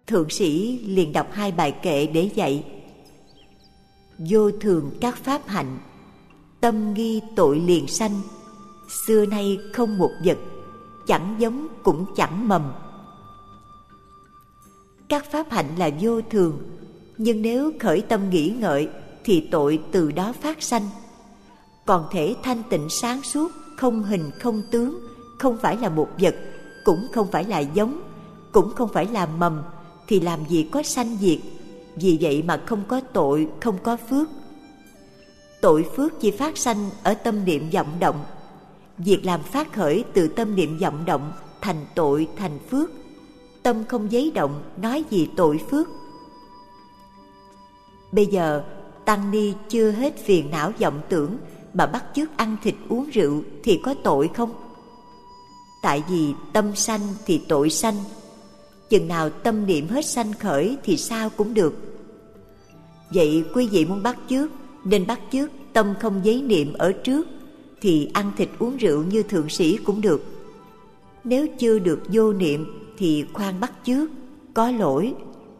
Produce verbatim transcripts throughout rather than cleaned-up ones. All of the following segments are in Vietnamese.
Thượng sĩ liền đọc hai bài kệ để dạy: vô thường các pháp hạnh, tâm nghi tội liền sanh. Xưa nay không một vật, chẳng giống cũng chẳng mầm. Các pháp hạnh là vô thường, nhưng nếu khởi tâm nghĩ ngợi thì tội từ đó phát sanh. Còn thể thanh tịnh sáng suốt, không hình không tướng, không phải là một vật, cũng không phải là giống, cũng không phải là mầm, thì làm gì có sanh diệt. Vì vậy mà không có tội, không có phước. Tội phước chỉ phát sanh ở tâm niệm vọng động. Việc làm phát khởi từ tâm niệm vọng động thành tội thành phước. Tâm không giấy động, nói gì tội phước. Bây giờ tăng ni chưa hết phiền não vọng tưởng mà bắt chước ăn thịt uống rượu thì có tội không? Tại vì tâm sanh thì tội sanh. Chừng nào tâm niệm hết sanh khởi thì sao cũng được. Vậy quý vị muốn bắt chước nên bắt chước tâm không giấy niệm ở trước, thì ăn thịt uống rượu như thượng sĩ cũng được. Nếu chưa được vô niệm thì khoan bắt chước, có lỗi.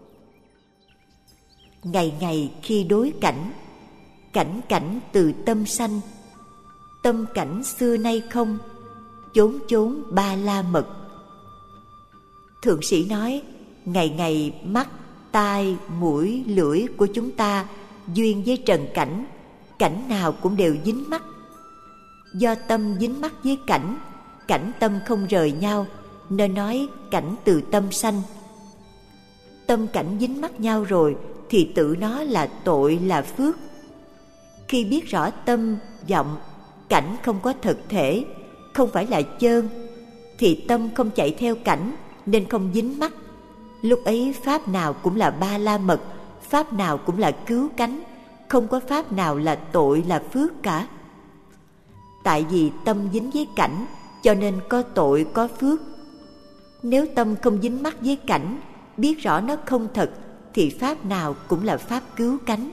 Ngày ngày khi đối cảnh, cảnh cảnh từ tâm sanh. Tâm cảnh xưa nay không, chốn chốn ba la mật. Thượng sĩ nói, ngày ngày mắt, tai, mũi, lưỡi của chúng ta duyên với trần cảnh, cảnh nào cũng đều dính mắc. Do tâm dính mắc với cảnh, cảnh tâm không rời nhau, nên nói cảnh từ tâm sanh. Tâm cảnh dính mắc nhau rồi thì tự nó là tội là phước. Khi biết rõ tâm, vọng, cảnh không có thực thể, không phải là chơn, thì tâm không chạy theo cảnh nên không dính mắc. Lúc ấy pháp nào cũng là ba la mật, pháp nào cũng là cứu cánh, không có pháp nào là tội là phước cả. Tại vì tâm dính với cảnh cho nên có tội có phước. Nếu tâm không dính mắc với cảnh, biết rõ nó không thật, thì pháp nào cũng là pháp cứu cánh.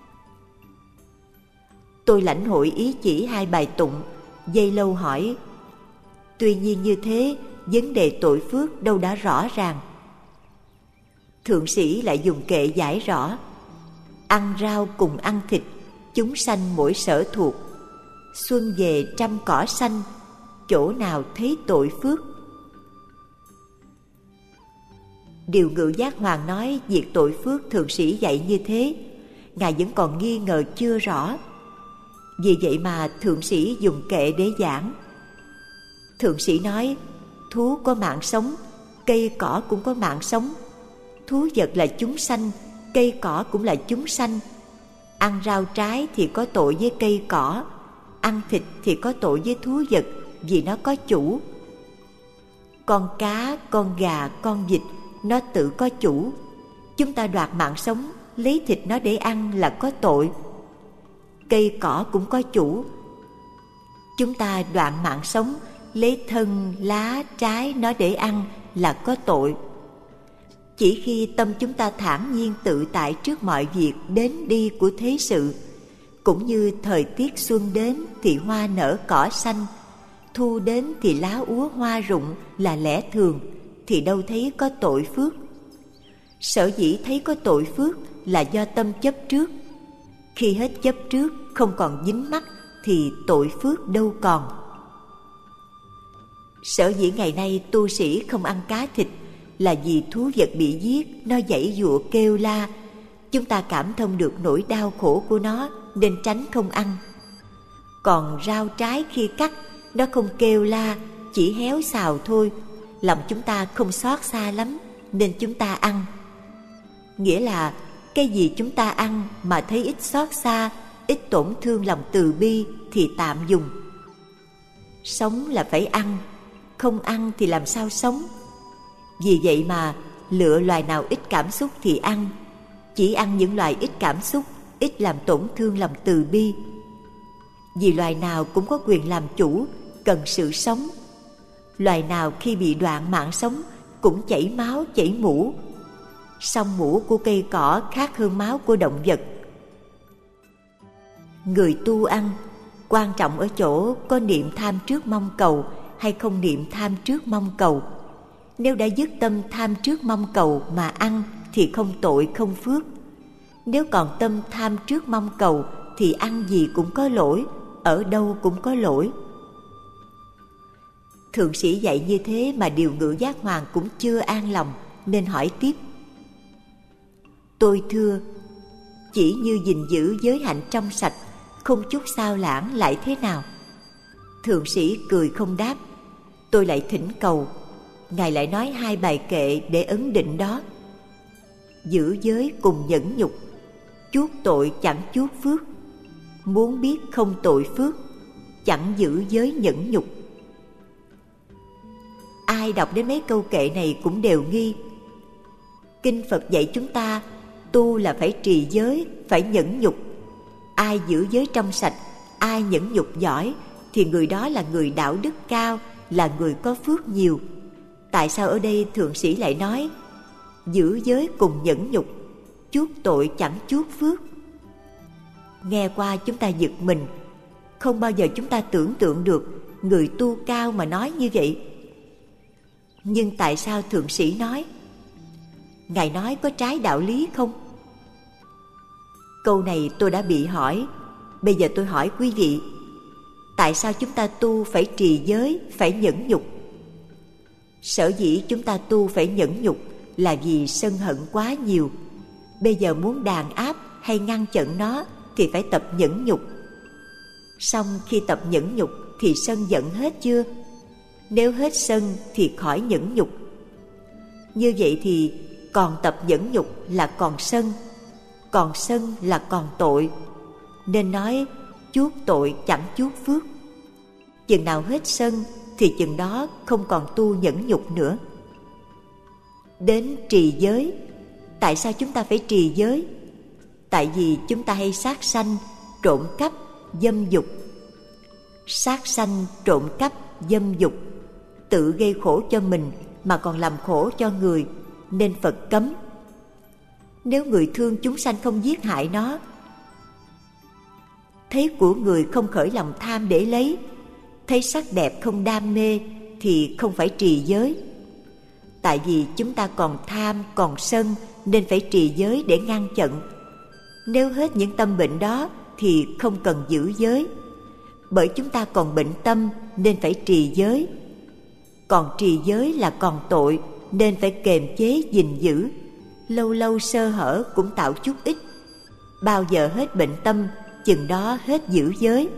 Tôi lãnh hội ý chỉ hai bài tụng. Dây lâu hỏi, tuy nhiên như thế, vấn đề tội phước đâu đã rõ ràng. Thượng sĩ lại dùng kệ giải rõ: ăn rau cùng ăn thịt, chúng sanh mỗi sở thuộc. Xuân về trăm cỏ xanh, chỗ nào thấy tội phước. Điều Ngự Giác Hoàng nói việc tội phước thượng sĩ dạy như thế, Ngài vẫn còn nghi ngờ chưa rõ. Vì vậy mà thượng sĩ dùng kệ để giảng. Thượng sĩ nói, thú có mạng sống, cây cỏ cũng có mạng sống. Thú vật là chúng sanh, cây cỏ cũng là chúng sanh. Ăn rau trái thì có tội với cây cỏ, ăn thịt thì có tội với thú vật, vì nó có chủ. Con cá, con gà, con vịt, nó tự có chủ. Chúng ta đoạt mạng sống, lấy thịt nó để ăn là có tội. Cây cỏ cũng có chủ. Chúng ta đoạn mạng sống, lấy thân, lá, trái nó để ăn là có tội. Chỉ khi tâm chúng ta thản nhiên tự tại trước mọi việc đến đi của thế sự, cũng như thời tiết xuân đến thì hoa nở cỏ xanh, thu đến thì lá úa hoa rụng là lẽ thường, thì đâu thấy có tội phước. Sở dĩ thấy có tội phước là do tâm chấp trước. Khi hết chấp trước, không còn dính mắc thì tội phước đâu còn. Sở dĩ ngày nay tu sĩ không ăn cá thịt là vì thú vật bị giết, nó giãy giụa kêu la. Chúng ta cảm thông được nỗi đau khổ của nó nên tránh không ăn. Còn rau trái khi cắt, nó không kêu la, chỉ héo xào thôi. Lòng chúng ta không xót xa lắm nên chúng ta ăn. Nghĩa là cái gì chúng ta ăn mà thấy ít xót xa, ít tổn thương lòng từ bi thì tạm dùng. Sống là phải ăn, không ăn thì làm sao sống. Vì vậy mà lựa loài nào ít cảm xúc thì ăn, chỉ ăn những loài ít cảm xúc, ít làm tổn thương lòng từ bi. Vì loài nào cũng có quyền làm chủ, cần sự sống. Loài nào khi bị đoạn mạng sống cũng chảy máu chảy mũ. Song mũ của cây cỏ khác hơn máu của động vật. Người tu ăn, quan trọng ở chỗ có niệm tham trước mong cầu hay không niệm tham trước mong cầu. Nếu đã dứt tâm tham trước mong cầu mà ăn thì không tội không phước. Nếu còn tâm tham trước mong cầu thì ăn gì cũng có lỗi, ở đâu cũng có lỗi. Thượng sĩ dạy như thế mà Điều Ngự Giác Hoàng cũng chưa an lòng, nên hỏi tiếp: Tôi thưa, chỉ như gìn giữ giới hạnh trong sạch, không chút xao lãng lại thế nào? Thượng sĩ cười không đáp. Tôi lại thỉnh cầu, Ngài lại nói hai bài kệ để ấn định đó: giữ giới cùng nhẫn nhục, chuốc tội chẳng chuốc phước. Muốn biết không tội phước, chẳng giữ giới nhẫn nhục. Ai đọc đến mấy câu kệ này cũng đều nghi. Kinh Phật dạy chúng ta tu là phải trì giới, phải nhẫn nhục. Ai giữ giới trong sạch, ai nhẫn nhục giỏi thì người đó là người đạo đức cao, là người có phước nhiều. Tại sao ở đây thượng sĩ lại nói giữ giới cùng nhẫn nhục, chuốc tội chẳng chuốc phước? Nghe qua chúng ta giật mình. Không bao giờ chúng ta tưởng tượng được người tu cao mà nói như vậy. Nhưng tại sao thượng sĩ nói? Ngài nói có trái đạo lý không? Câu này tôi đã bị hỏi. Bây giờ tôi hỏi quý vị, tại sao chúng ta tu phải trì giới, phải nhẫn nhục? Sở dĩ chúng ta tu phải nhẫn nhục là vì sân hận quá nhiều. Bây giờ muốn đàn áp hay ngăn chặn nó thì phải tập nhẫn nhục. Xong khi tập nhẫn nhục thì sân giận hết chưa? Nếu hết sân thì khỏi nhẫn nhục. Như vậy thì còn tập nhẫn nhục là còn sân, còn sân là còn tội. Nên nói chuốc tội chẳng chuốc phước. Chừng nào hết sân thì chừng đó không còn tu nhẫn nhục nữa. Đến trì giới. Tại sao chúng ta phải trì giới? Tại vì chúng ta hay sát sanh, trộm cắp, dâm dục. Sát sanh, trộm cắp, dâm dục, tự gây khổ cho mình mà còn làm khổ cho người, nên Phật cấm. Nếu người thương chúng sanh không giết hại nó, thấy của người không khởi lòng tham để lấy, thấy sắc đẹp không đam mê thì không phải trì giới. Tại vì chúng ta còn tham, còn sân nên phải trì giới để ngăn chặn. Nếu hết những tâm bệnh đó thì không cần giữ giới. Bởi chúng ta còn bệnh tâm nên phải trì giới. Còn trì giới là còn tội nên phải kềm chế gìn giữ. Lâu lâu sơ hở cũng tạo chút ít. Bao giờ hết bệnh tâm, chừng đó hết giữ giới.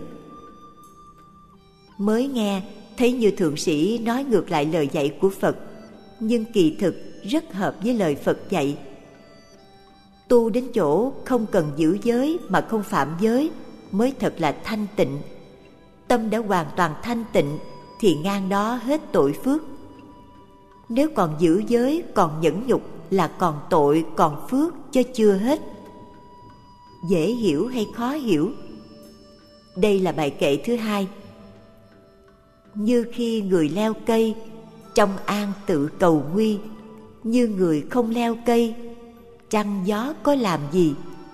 Mới nghe thấy như thượng sĩ nói ngược lại lời dạy của Phật, nhưng kỳ thực rất hợp với lời Phật dạy. Tu đến chỗ không cần giữ giới mà không phạm giới mới thật là thanh tịnh. Tâm đã hoàn toàn thanh tịnh thì ngang đó hết tội phước. Nếu còn giữ giới, còn nhẫn nhục là còn tội, còn phước chứ chưa hết. Dễ hiểu hay khó hiểu? Đây là bài kệ thứ hai. Như khi người leo cây, trong an tự cầu nguy. Như người không leo cây, trăng gió có làm gì?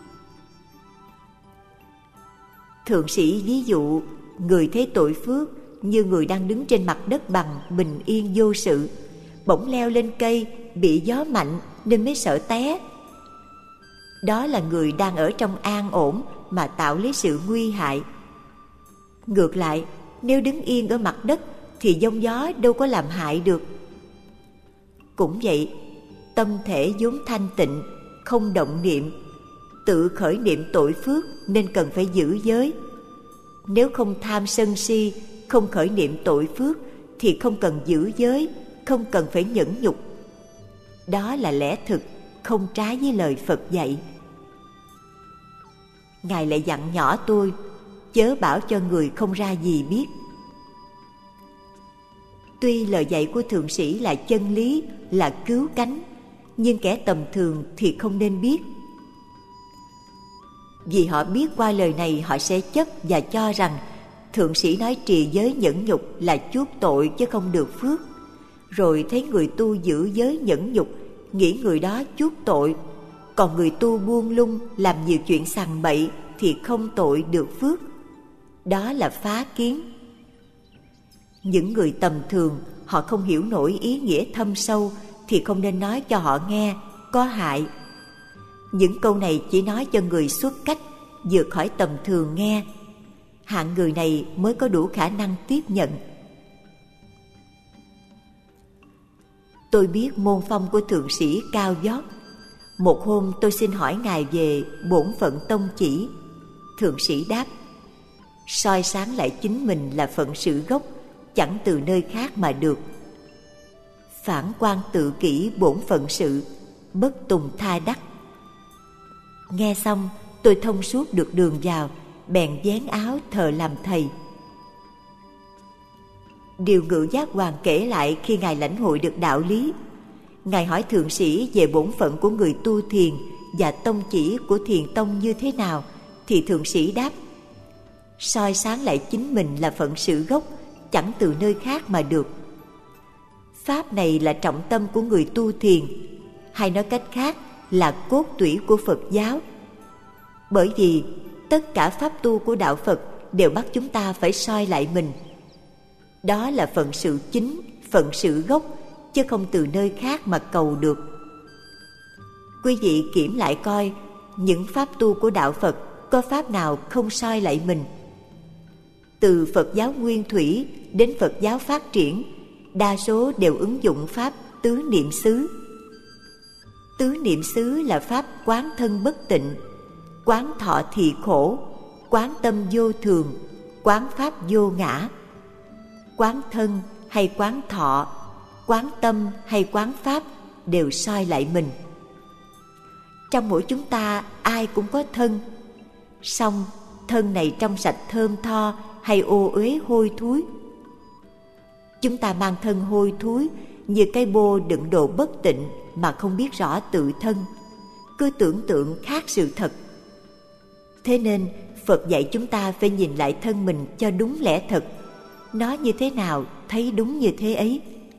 Thượng sĩ ví dụ người thấy tội phước như người đang đứng trên mặt đất bằng, bình yên vô sự, bỗng leo lên cây, bị gió mạnh nên mới sợ té. Đó là người đang ở trong an ổn mà tạo lấy sự nguy hại. Ngược lại, nếu đứng yên ở mặt đất thì giông gió đâu có làm hại được. Cũng vậy, tâm thể vốn thanh tịnh, không động niệm, tự khởi niệm tội phước nên cần phải giữ giới. Nếu không tham sân si, không khởi niệm tội phước thì không cần giữ giới, không cần phải nhẫn nhục. Đó là lẽ thực, không trái với lời Phật dạy. Ngài lại dặn nhỏ tôi, chớ bảo cho người không ra gì biết. Tuy lời dạy của thượng sĩ là chân lý, là cứu cánh, nhưng kẻ tầm thường thì không nên biết. Vì họ biết qua lời này họ sẽ chấp và cho rằng thượng sĩ nói trì giới nhẫn nhục là chuốc tội chứ không được phước. Rồi thấy người tu giữ giới nhẫn nhục, nghĩ người đó chuốc tội. Còn người tu buông lung, làm nhiều chuyện sằng bậy thì không tội được phước. Đó là phá kiến. Những người tầm thường họ không hiểu nổi ý nghĩa thâm sâu thì không nên nói cho họ nghe, có hại. Những câu này chỉ nói cho người xuất cách, vượt khỏi tầm thường nghe. Hạng người này mới có đủ khả năng tiếp nhận. Tôi biết môn phong của thượng sĩ cao vót. Một hôm tôi xin hỏi ngài về bổn phận tông chỉ. Thượng sĩ đáp: soi sáng lại chính mình là phận sự gốc, chẳng từ nơi khác mà được. Phản quan tự kỷ bổn phận sự, bất tùng tha đắc. Nghe xong tôi thông suốt được đường vào, bèn vén áo thờ làm thầy. Điều Ngự Giác Hoàng kể lại khi ngài lãnh hội được đạo lý. Ngài hỏi thượng sĩ về bổn phận của người tu thiền và tông chỉ của thiền tông như thế nào, thì thượng sĩ đáp: soi sáng lại chính mình là phận sự gốc, chẳng từ nơi khác mà được. Pháp này là trọng tâm của người tu thiền, hay nói cách khác là cốt tủy của Phật giáo. Bởi vì tất cả pháp tu của đạo Phật đều bắt chúng ta phải soi lại mình. Đó là phận sự chính, phận sự gốc, chứ không từ nơi khác mà cầu được. Quý vị kiểm lại coi, những pháp tu của đạo Phật có pháp nào không soi lại mình? Từ Phật giáo nguyên thủy đến Phật giáo phát triển, đa số đều ứng dụng pháp tứ niệm xứ. Tứ niệm xứ là pháp quán thân bất tịnh, quán thọ thị khổ, quán tâm vô thường, quán pháp vô ngã. Quán thân hay quán thọ, quán tâm hay quán pháp đều soi lại mình. Trong mỗi chúng ta ai cũng có thân, song thân này trong sạch thơm tho hay ô uế hôi thối. Chúng ta mang thân hôi thối như cái bô đựng đồ bất tịnh mà không biết rõ tự thân, cứ tưởng tượng khác sự thật. Thế nên Phật dạy chúng ta phải nhìn lại thân mình cho đúng lẽ thật. Nó như thế nào, thấy đúng như thế ấy.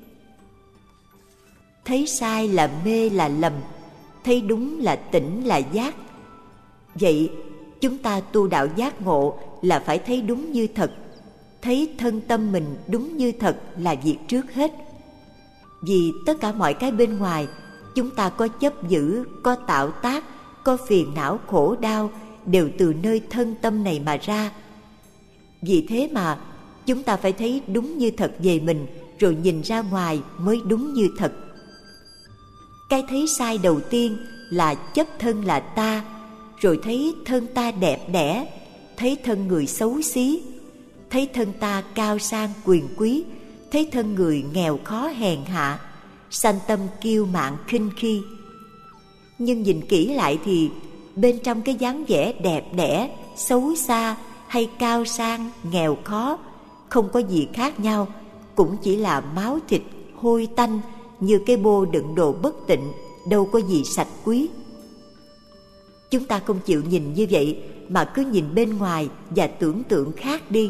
Thấy sai là mê là lầm, thấy đúng là tỉnh là giác. Vậy chúng ta tu đạo giác ngộ là phải thấy đúng như thật. Thấy thân tâm mình đúng như thật là việc trước hết. Vì tất cả mọi cái bên ngoài, chúng ta có chấp giữ, có tạo tác, có phiền não khổ đau, đều từ nơi thân tâm này mà ra. Vì thế mà chúng ta phải thấy đúng như thật về mình, rồi nhìn ra ngoài mới đúng như thật. Cái thấy sai đầu tiên là chấp thân là ta, rồi thấy thân ta đẹp đẽ, thấy thân người xấu xí, thấy thân ta cao sang quyền quý, thấy thân người nghèo khó hèn hạ, sanh tâm kiêu mạn khinh khi. Nhưng nhìn kỹ lại thì bên trong cái dáng vẻ đẹp đẽ, xấu xa hay cao sang, nghèo khó không có gì khác nhau, cũng chỉ là máu thịt hôi tanh như cái bô đựng đồ bất tịnh, đâu có gì sạch quý. Chúng ta không chịu nhìn như vậy mà cứ nhìn bên ngoài và tưởng tượng khác đi.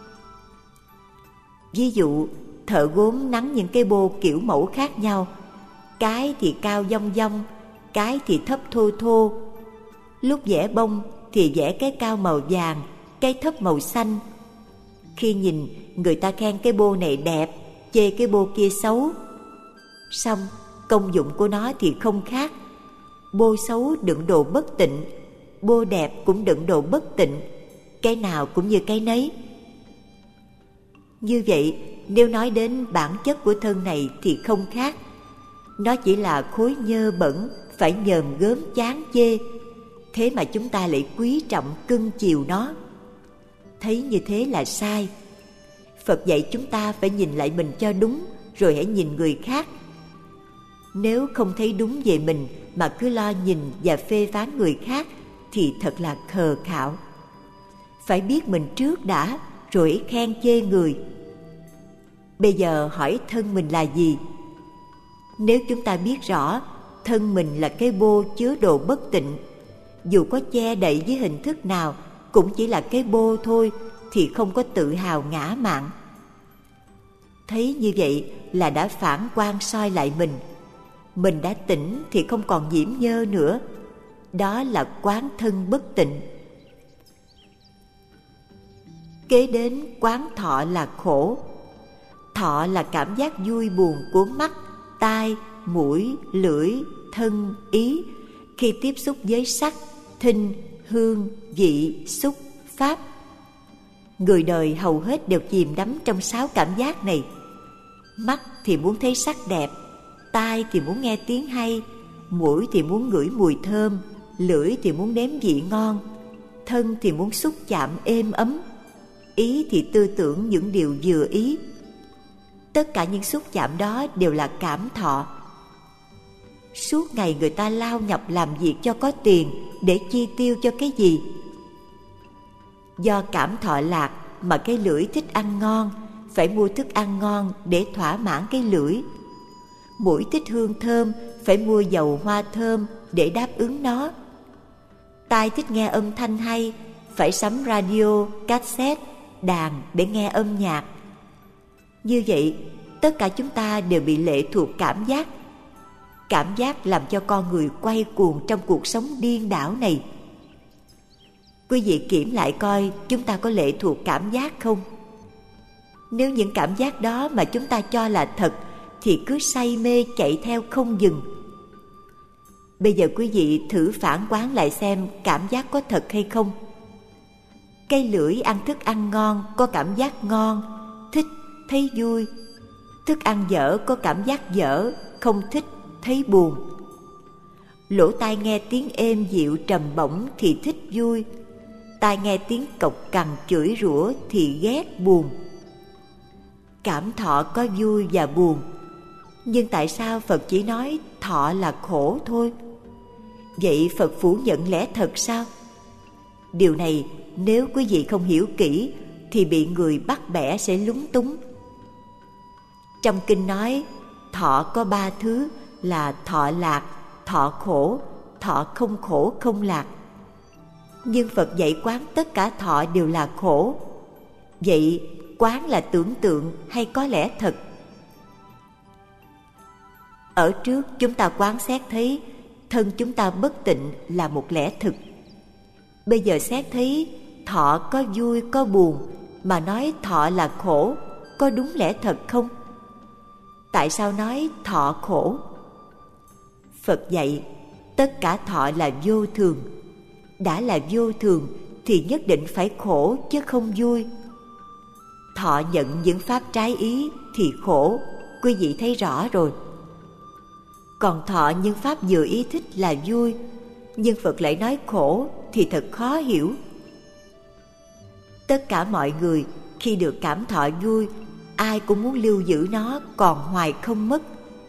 Ví dụ, thợ gốm nắn những cái bô kiểu mẫu khác nhau, cái thì cao dong dong, cái thì thấp thô thô. Lúc vẽ bông thì vẽ cái cao màu vàng, cái thấp màu xanh. Khi nhìn, người ta khen cái bô này đẹp, chê cái bô kia xấu. Xong, công dụng của nó thì không khác. Bô xấu đựng đồ bất tịnh, bô đẹp cũng đựng đồ bất tịnh, cái nào cũng như cái nấy. Như vậy, nếu nói đến bản chất của thân này thì không khác. Nó chỉ là khối nhơ bẩn, phải nhờm gớm chán chê. Thế mà chúng ta lại quý trọng cưng chiều nó. Thấy như thế là sai. Phật dạy chúng ta phải nhìn lại mình cho đúng, rồi hãy nhìn người khác. Nếu không thấy đúng về mình mà cứ lo nhìn và phê phán người khác thì thật là khờ khạo. Phải biết mình trước đã, rồi khen chê người. Bây giờ hỏi thân mình là gì? Nếu chúng ta biết rõ thân mình là cái bô chứa đồ bất tịnh, dù có che đậy với hình thức nào cũng chỉ là cái bô thôi, thì không có tự hào ngã mạn. Thấy như vậy là đã phản quan soi lại mình. Mình đã tỉnh thì không còn nhiễm nhơ nữa. Đó là quán thân bất tịnh. Kế đến quán thọ là khổ. Thọ là cảm giác vui buồn của mắt, tai, mũi, lưỡi, thân, ý khi tiếp xúc với sắc, thinh, hương, vị, xúc, pháp. Người đời hầu hết đều chìm đắm trong sáu cảm giác này. Mắt thì muốn thấy sắc đẹp, tai thì muốn nghe tiếng hay, mũi thì muốn ngửi mùi thơm, lưỡi thì muốn nếm vị ngon, thân thì muốn xúc chạm êm ấm, ý thì tư tưởng những điều vừa ý. Tất cả những xúc chạm đó đều là cảm thọ. Suốt ngày người ta lao nhọc làm việc cho có tiền để chi tiêu cho cái gì? Do cảm thọ lạc mà cái lưỡi thích ăn ngon, phải mua thức ăn ngon để thỏa mãn cái lưỡi. Mũi thích hương thơm, phải mua dầu hoa thơm để đáp ứng nó. Tai thích nghe âm thanh hay, phải sắm radio, cassette, đàn để nghe âm nhạc. Như vậy, tất cả chúng ta đều bị lệ thuộc cảm giác. Cảm giác làm cho con người quay cuồng trong cuộc sống điên đảo này. Quý vị kiểm lại coi chúng ta có lệ thuộc cảm giác không? Nếu những cảm giác đó mà chúng ta cho là thật thì cứ say mê chạy theo không dừng. Bây giờ quý vị thử phản quán lại xem cảm giác có thật hay không. Cây lưỡi ăn thức ăn ngon có cảm giác ngon, thích, thấy vui. Thức ăn dở có cảm giác dở, không thích, thấy buồn. Lỗ tai nghe tiếng êm dịu trầm bổng thì thích vui, tai nghe tiếng cộc cằn chửi rủa thì ghét buồn. Cảm thọ có vui và buồn, nhưng tại sao Phật chỉ nói thọ là khổ thôi? Vậy Phật phủ nhận lẽ thật sao? Điều này nếu quý vị không hiểu kỹ thì bị người bắt bẻ sẽ lúng túng. Trong kinh nói thọ có ba thứ là thọ lạc, thọ khổ, thọ không khổ không lạc. Nhưng Phật dạy quán tất cả thọ đều là khổ. Vậy quán là tưởng tượng hay có lẽ thật? Ở trước chúng ta quán xét thấy thân chúng ta bất tịnh là một lẽ thực. Bây giờ xét thấy thọ có vui có buồn mà nói thọ là khổ, có đúng lẽ thật không? Tại sao nói thọ khổ? Phật dạy tất cả thọ là vô thường. Đã là vô thường thì nhất định phải khổ chứ không vui. Thọ nhận những pháp trái ý thì khổ, quý vị thấy rõ rồi. Còn thọ những pháp vừa ý thích là vui, nhưng Phật lại nói khổ thì thật khó hiểu. Tất cả mọi người khi được cảm thọ vui, ai cũng muốn lưu giữ nó còn hoài không mất.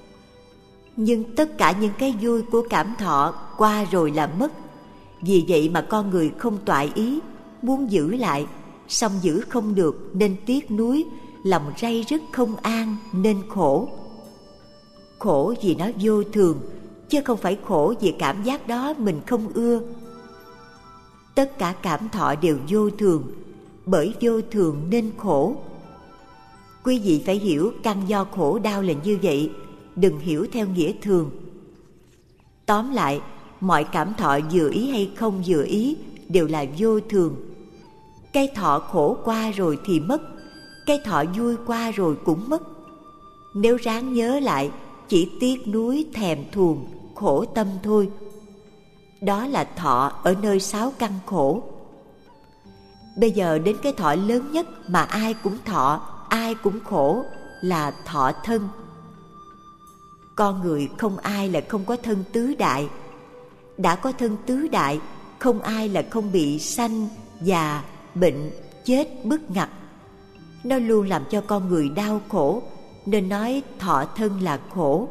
Nhưng tất cả những cái vui của cảm thọ qua rồi là mất. Vì vậy mà con người không toại ý, muốn giữ lại, song giữ không được nên tiếc nuối, lòng ray rứt không an nên khổ. Khổ vì nó vô thường, chứ không phải khổ vì cảm giác đó mình không ưa. Tất cả cảm thọ đều vô thường, bởi vô thường nên khổ. Quý vị phải hiểu căn do khổ đau là như vậy, đừng hiểu theo nghĩa thường. Tóm lại, mọi cảm thọ vừa ý hay không vừa ý đều là vô thường. Cái thọ khổ qua rồi thì mất, cái thọ vui qua rồi cũng mất. Nếu ráng nhớ lại, chỉ tiếc nuối thèm thuồng, khổ tâm thôi. Đó là thọ ở nơi sáu căn khổ. Bây giờ đến cái thọ lớn nhất mà ai cũng thọ, ai cũng khổ là thọ thân. Con người không ai là không có thân tứ đại. Đã có thân tứ đại, không ai là không bị sanh, già, bệnh, chết bức ngặt. Nó luôn làm cho con người đau khổ, nên nói thọ thân là khổ.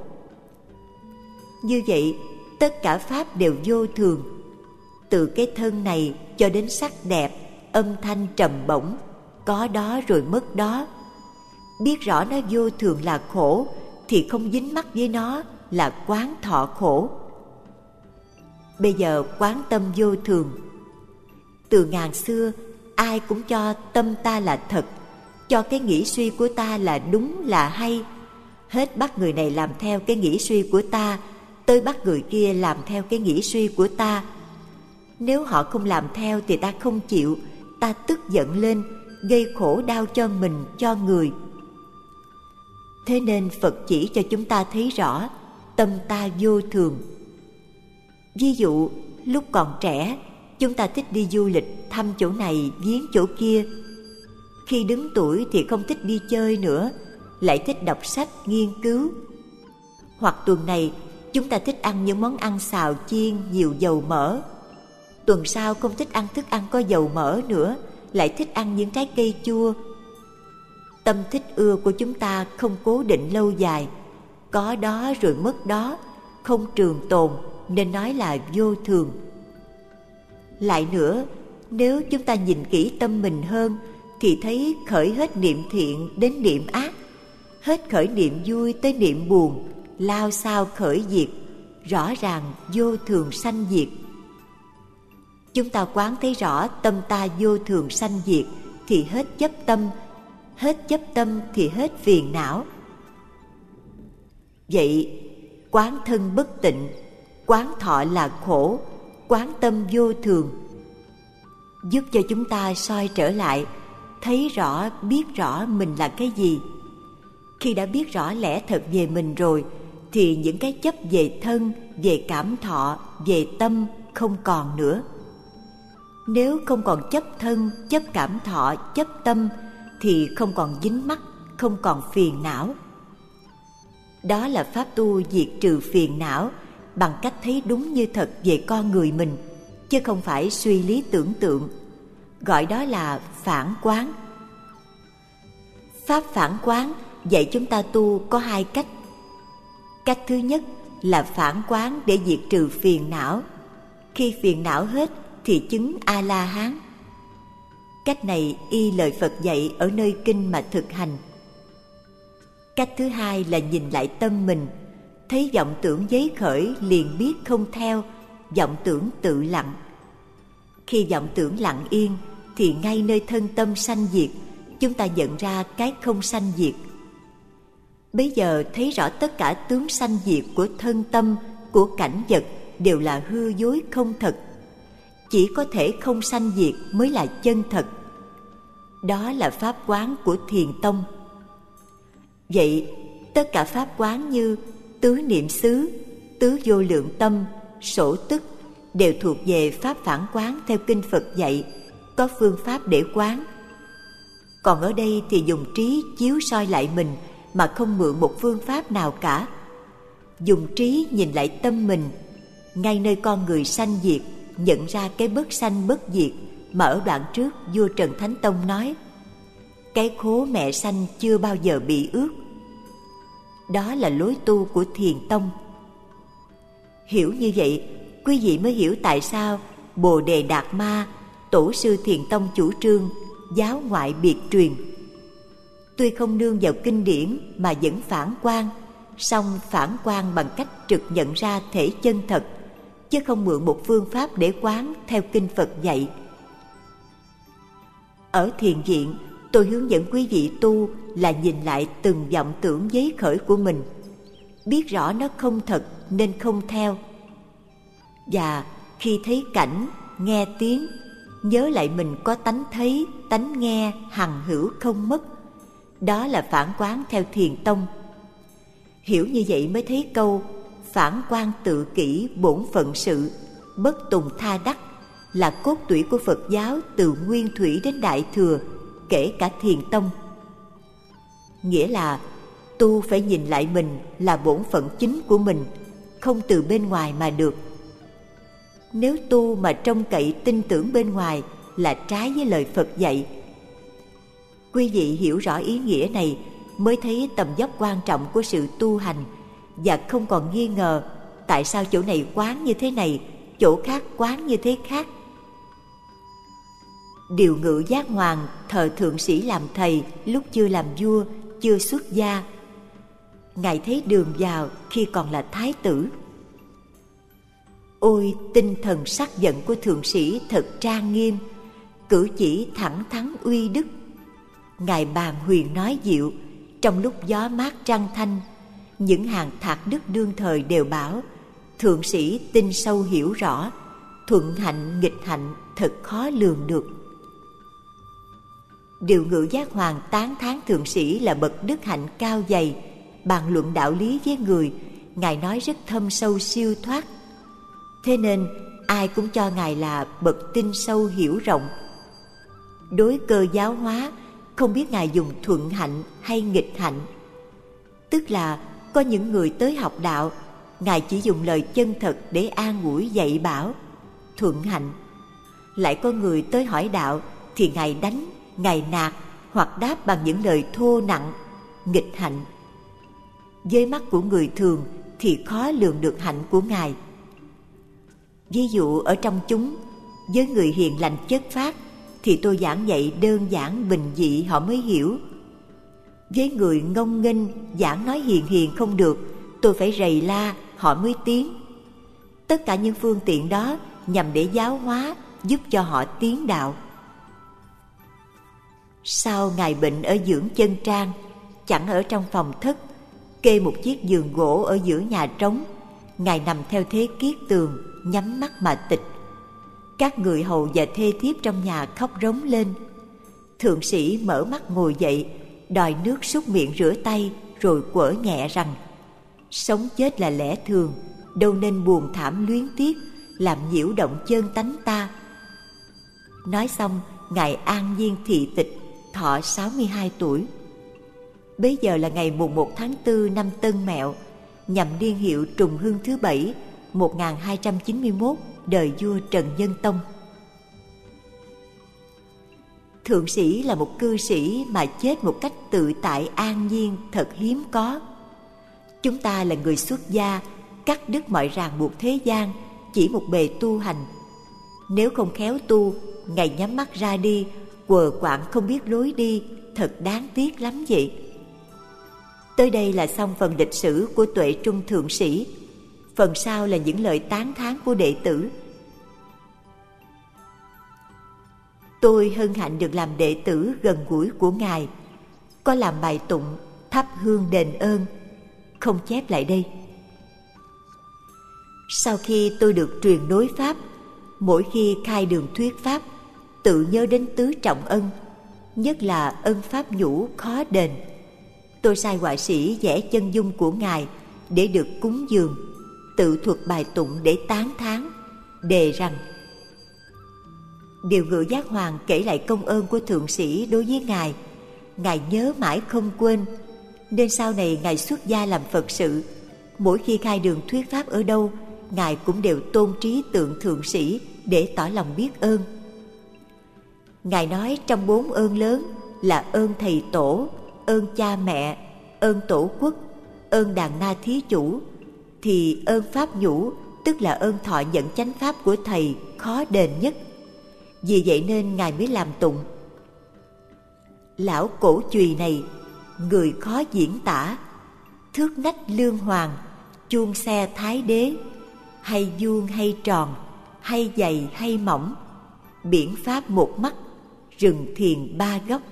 Như vậy, tất cả pháp đều vô thường. Từ cái thân này cho đến sắc đẹp, âm thanh trầm bổng, có đó rồi mất đó. Biết rõ nó vô thường là khổ thì không dính mắc với nó là quán thọ khổ. Bây giờ quán tâm vô thường. Từ ngàn xưa, ai cũng cho tâm ta là thật, cho cái nghĩ suy của ta là đúng là hay. Hết bắt người này làm theo cái nghĩ suy của ta, tới bắt người kia làm theo cái nghĩ suy của ta. Nếu họ không làm theo thì ta không chịu, ta tức giận lên, gây khổ đau cho mình, cho người. Thế nên Phật chỉ cho chúng ta thấy rõ tâm ta vô thường. Ví dụ, lúc còn trẻ, chúng ta thích đi du lịch, thăm chỗ này, viếng chỗ kia. Khi đứng tuổi thì không thích đi chơi nữa, lại thích đọc sách, nghiên cứu. Hoặc tuần này, chúng ta thích ăn những món ăn xào chiên nhiều dầu mỡ. Tuần sau không thích ăn thức ăn có dầu mỡ nữa, lại thích ăn những trái cây chua. Tâm thích ưa của chúng ta không cố định lâu dài, có đó rồi mất đó, không trường tồn, nên nói là vô thường. Lại nữa, nếu chúng ta nhìn kỹ tâm mình hơn thì thấy khởi hết niệm thiện đến niệm ác, hết khởi niệm vui tới niệm buồn, lao sao khởi diệt, rõ ràng vô thường sanh diệt. Chúng ta quán thấy rõ tâm ta vô thường sanh diệt thì hết chấp tâm, hết chấp tâm thì hết phiền não. Vậy quán thân bất tịnh, quán thọ là khổ, quán tâm vô thường, giúp cho chúng ta soi trở lại, thấy rõ, biết rõ mình là cái gì. Khi đã biết rõ lẽ thật về mình rồi thì những cái chấp về thân, về cảm thọ, về tâm không còn nữa. Nếu không còn chấp thân, chấp cảm thọ, chấp tâm thì không còn dính mắc, không còn phiền não. Đó là pháp tu diệt trừ phiền não bằng cách thấy đúng như thật về con người mình, chứ không phải suy lý tưởng tượng. Gọi đó là phản quán. Pháp phản quán dạy chúng ta tu có hai cách. Cách thứ nhất là phản quán để diệt trừ phiền não. Khi phiền não hết thì chứng A-la-hán. Cách này y lời Phật dạy ở nơi kinh mà thực hành. Cách thứ hai là nhìn lại tâm mình, thấy vọng tưởng giấy khởi liền biết không theo, vọng tưởng tự lặng. Khi vọng tưởng lặng yên thì ngay nơi thân tâm sanh diệt, chúng ta nhận ra cái không sanh diệt. Bây giờ thấy rõ tất cả tướng sanh diệt của thân tâm, của cảnh vật đều là hư dối không thật. Chỉ có thể không sanh diệt mới là chân thật. Đó là pháp quán của Thiền Tông. Vậy tất cả pháp quán như tứ niệm xứ, tứ vô lượng tâm, sổ tức đều thuộc về pháp phản quán theo kinh Phật dạy, có phương pháp để quán. Còn ở đây thì dùng trí chiếu soi lại mình mà không mượn một phương pháp nào cả. Dùng trí nhìn lại tâm mình, ngay nơi con người sanh diệt, nhận ra cái bất sanh bất diệt mà ở đoạn trước vua Trần Thánh Tông nói: cái khố mẹ sanh chưa bao giờ bị ướt. Đó là lối tu của Thiền Tông. Hiểu như vậy, quý vị mới hiểu tại sao Bồ Đề Đạt Ma, tổ sư Thiền Tông chủ trương giáo ngoại biệt truyền. Tuy không nương vào kinh điển mà vẫn phản quan, song phản quan bằng cách trực nhận ra thể chân thật, chứ không mượn một phương pháp để quán theo kinh Phật dạy. Ở thiền viện, tôi hướng dẫn quý vị tu là nhìn lại từng vọng tưởng giấy khởi của mình, biết rõ nó không thật nên không theo. Và khi thấy cảnh, nghe tiếng, nhớ lại mình có tánh thấy, tánh nghe, hằng hữu không mất. Đó là phản quán theo Thiền Tông. Hiểu như vậy mới thấy câu phản quan tự kỷ bổn phận sự, bất tùng tha đắc là cốt tủy của Phật giáo từ Nguyên Thủy đến Đại Thừa, kể cả Thiền Tông. Nghĩa là tu phải nhìn lại mình là bổn phận chính của mình, không từ bên ngoài mà được. Nếu tu mà trông cậy tin tưởng bên ngoài là trái với lời Phật dạy. Quý vị hiểu rõ ý nghĩa này mới thấy tầm dốc quan trọng của sự tu hành, và không còn nghi ngờ tại sao chỗ này quán như thế này, chỗ khác quán như thế khác. Điều Ngự Giác Hoàng thờ thượng sĩ làm thầy lúc chưa làm vua, chưa xuất gia. Ngài thấy đường vào khi còn là thái tử. Ôi, tinh thần sắc giận của thượng sĩ thật trang nghiêm, cử chỉ thẳng thắn uy đức. Ngài bàn huyền nói diệu, trong lúc gió mát trăng thanh, những hàng thạc đức đương thời đều bảo thượng sĩ tin sâu hiểu rõ, thuận hạnh nghịch hạnh thật khó lường được. Điều Ngự Giác Hoàng tán thán thượng sĩ là bậc đức hạnh cao dày, bàn luận đạo lý với người, Ngài nói rất thâm sâu siêu thoát. Thế nên ai cũng cho Ngài là bậc tinh sâu hiểu rộng. Đối cơ giáo hóa, không biết Ngài dùng thuận hạnh hay nghịch hạnh. Tức là có những người tới học đạo, Ngài chỉ dùng lời chân thật để an ủi dạy bảo, thuận hạnh. Lại có người tới hỏi đạo thì Ngài đánh, Ngài nạt hoặc đáp bằng những lời thô nặng, nghịch hạnh. Với mắt của người thường thì khó lường được hạnh của Ngài. Ví dụ ở trong chúng, với người hiền lành chất phác thì tôi giảng dạy đơn giản bình dị họ mới hiểu. Với người ngông nghênh giảng nói hiền hiền không được, tôi phải rầy la họ mới tiến. Tất cả những phương tiện đó nhằm để giáo hóa, giúp cho họ tiến đạo. Sau Ngài bệnh ở dưỡng chân trang, chẳng ở trong phòng thất, kê một chiếc giường gỗ ở giữa nhà trống, Ngài nằm theo thế kiết tường, nhắm mắt mà tịch. Các người hầu và thê thiếp trong nhà khóc rống lên. Thượng sĩ mở mắt ngồi dậy, đòi nước súc miệng rửa tay, rồi quở nhẹ rằng: sống chết là lẽ thường, đâu nên buồn thảm luyến tiếc, làm nhiễu động chân tánh ta. Nói xong, Ngài an nhiên thị tịch, thọ sáu mươi hai tuổi. Bấy giờ là ngày mùng một tháng tư năm Tân Mẹo, nhằm niên hiệu Trùng Hưng thứ bảy, một nghìn hai trăm chín mươi mốt, đời vua Trần Nhân Tông. Thượng sĩ là một cư sĩ mà chết một cách tự tại an nhiên thật hiếm có. Chúng ta là người xuất gia, cắt đứt mọi ràng buộc thế gian, chỉ một bề tu hành. Nếu không khéo tu, ngày nhắm mắt ra đi, quờ quạng không biết lối đi, thật đáng tiếc lắm vậy. Tới đây là xong phần lịch sử của Tuệ Trung Thượng Sĩ. Phần sau là những lời tán thán của đệ tử. Tôi hân hạnh được làm đệ tử gần gũi của Ngài, có làm bài tụng, thắp hương đền ơn, không chép lại đây. Sau khi tôi được truyền nối Pháp, mỗi khi khai đường thuyết Pháp, tự nhớ đến tứ trọng ân, nhất là ân Pháp nhũ khó đền. Tôi sai họa sĩ vẽ chân dung của Ngài để được cúng dường, tự thuật bài tụng để tán thán, đề rằng: Điều Ngự Giác Hoàng kể lại công ơn của Thượng sĩ đối với Ngài, Ngài nhớ mãi không quên, nên sau này Ngài xuất gia làm Phật sự, mỗi khi khai đường thuyết Pháp ở đâu, Ngài cũng đều tôn trí tượng Thượng sĩ để tỏ lòng biết ơn. Ngài nói trong bốn ơn lớn là ơn thầy tổ, ơn cha mẹ, ơn tổ quốc, ơn đàn na thí chủ, thì ơn Pháp nhũ, tức là ơn thọ nhận chánh Pháp của thầy, khó đền nhất. Vì vậy nên Ngài mới làm tụng: Lão cổ chùy này, người khó diễn tả, thước nách lương hoàng, chuông xe thái đế, hay vuông hay tròn, hay dày hay mỏng, biển Pháp một mắt, rừng thiền ba góc.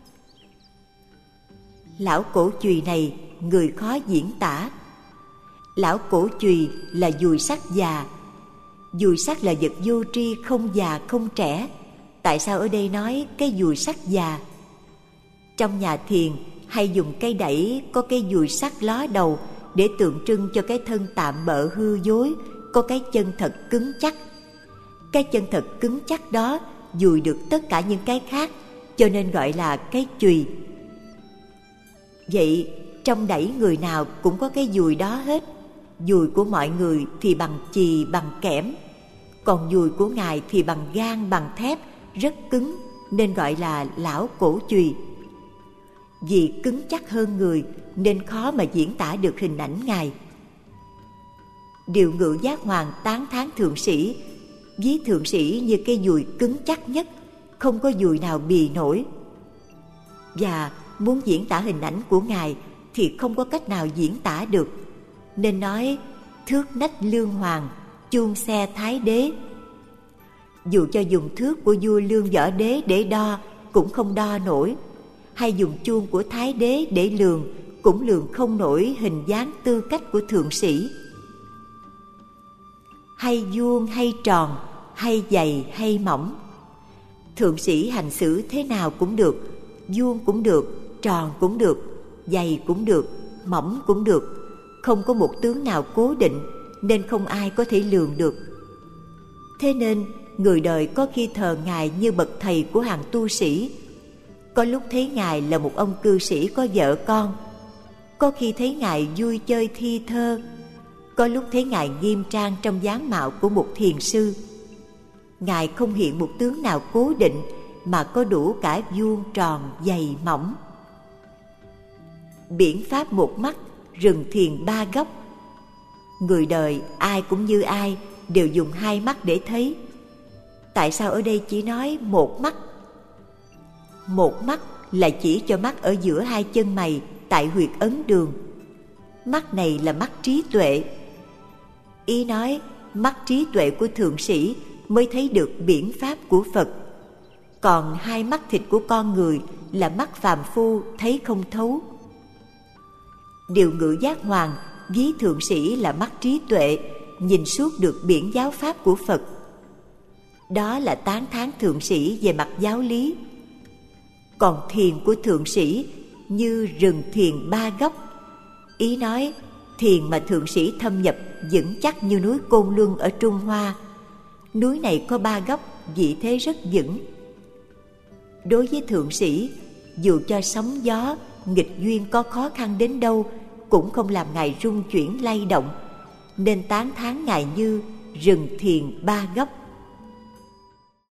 Lão cổ chùy này, người khó diễn tả. Lão cổ chùy là dùi sắt già. Dùi sắt là vật vô tri, không già không trẻ. Tại sao ở đây nói cái dùi sắt già? Trong nhà thiền hay dùng cây đẩy có cái dùi sắt ló đầu để tượng trưng cho cái thân tạm bợ hư dối, có cái chân thật cứng chắc. Cái chân thật cứng chắc đó dùi được tất cả những cái khác, cho nên gọi là cái chùy. Vậy trong đẩy người nào cũng có cái dùi đó hết. Dùi của mọi người thì bằng chì, bằng kẽm, còn dùi của Ngài thì bằng gan, bằng thép, rất cứng, nên gọi là lão cổ chùy. Vì cứng chắc hơn người nên khó mà diễn tả được hình ảnh Ngài. Điều Ngự Giác Hoàng tán thán Thượng sĩ, ví Thượng sĩ như cái dùi cứng chắc nhất, không có dùi nào bì nổi. Và muốn diễn tả hình ảnh của Ngài thì không có cách nào diễn tả được, nên nói thước nách lương hoàng, chuông xe thái đế. Dù cho dùng thước của vua Lương Võ Đế để đo cũng không đo nổi, hay dùng chuông của thái đế để lường cũng lường không nổi hình dáng tư cách của thượng sĩ. Hay vuông hay tròn, hay dày hay mỏng, thượng sĩ hành xử thế nào cũng được, vuông cũng được, tròn cũng được, dày cũng được, mỏng cũng được, không có một tướng nào cố định nên không ai có thể lường được. Thế nên người đời có khi thờ Ngài như bậc thầy của hàng tu sĩ, có lúc thấy Ngài là một ông cư sĩ có vợ con, có khi thấy Ngài vui chơi thi thơ, có lúc thấy Ngài nghiêm trang trong dáng mạo của một thiền sư. Ngài không hiện một tướng nào cố định mà có đủ cả vuông tròn dày mỏng. Biển pháp một mắt, rừng thiền ba góc. Người đời ai cũng như ai, đều dùng hai mắt để thấy. Tại sao ở đây chỉ nói một mắt? Một mắt là chỉ cho mắt ở giữa hai chân mày tại huyệt ấn đường. Mắt này là mắt trí tuệ. Ý nói mắt trí tuệ của thượng sĩ mới thấy được biển pháp của Phật. Còn hai mắt thịt của con người là mắt phàm phu thấy không thấu. Điều Ngự Giác Hoàng ví thượng sĩ là mắt trí tuệ, nhìn suốt được biển giáo pháp của Phật. Đó là tán thán thượng sĩ về mặt giáo lý. Còn thiền của thượng sĩ như rừng thiền ba góc. Ý nói thiền mà thượng sĩ thâm nhập vững chắc như núi Côn Luân ở Trung Hoa. Núi này có ba góc, vị thế rất vững. Đối với thượng sĩ, dù cho sóng gió, nghịch duyên có khó khăn đến đâu cũng không làm Ngài rung chuyển lay động, nên tán thán Ngài như rừng thiền ba góc.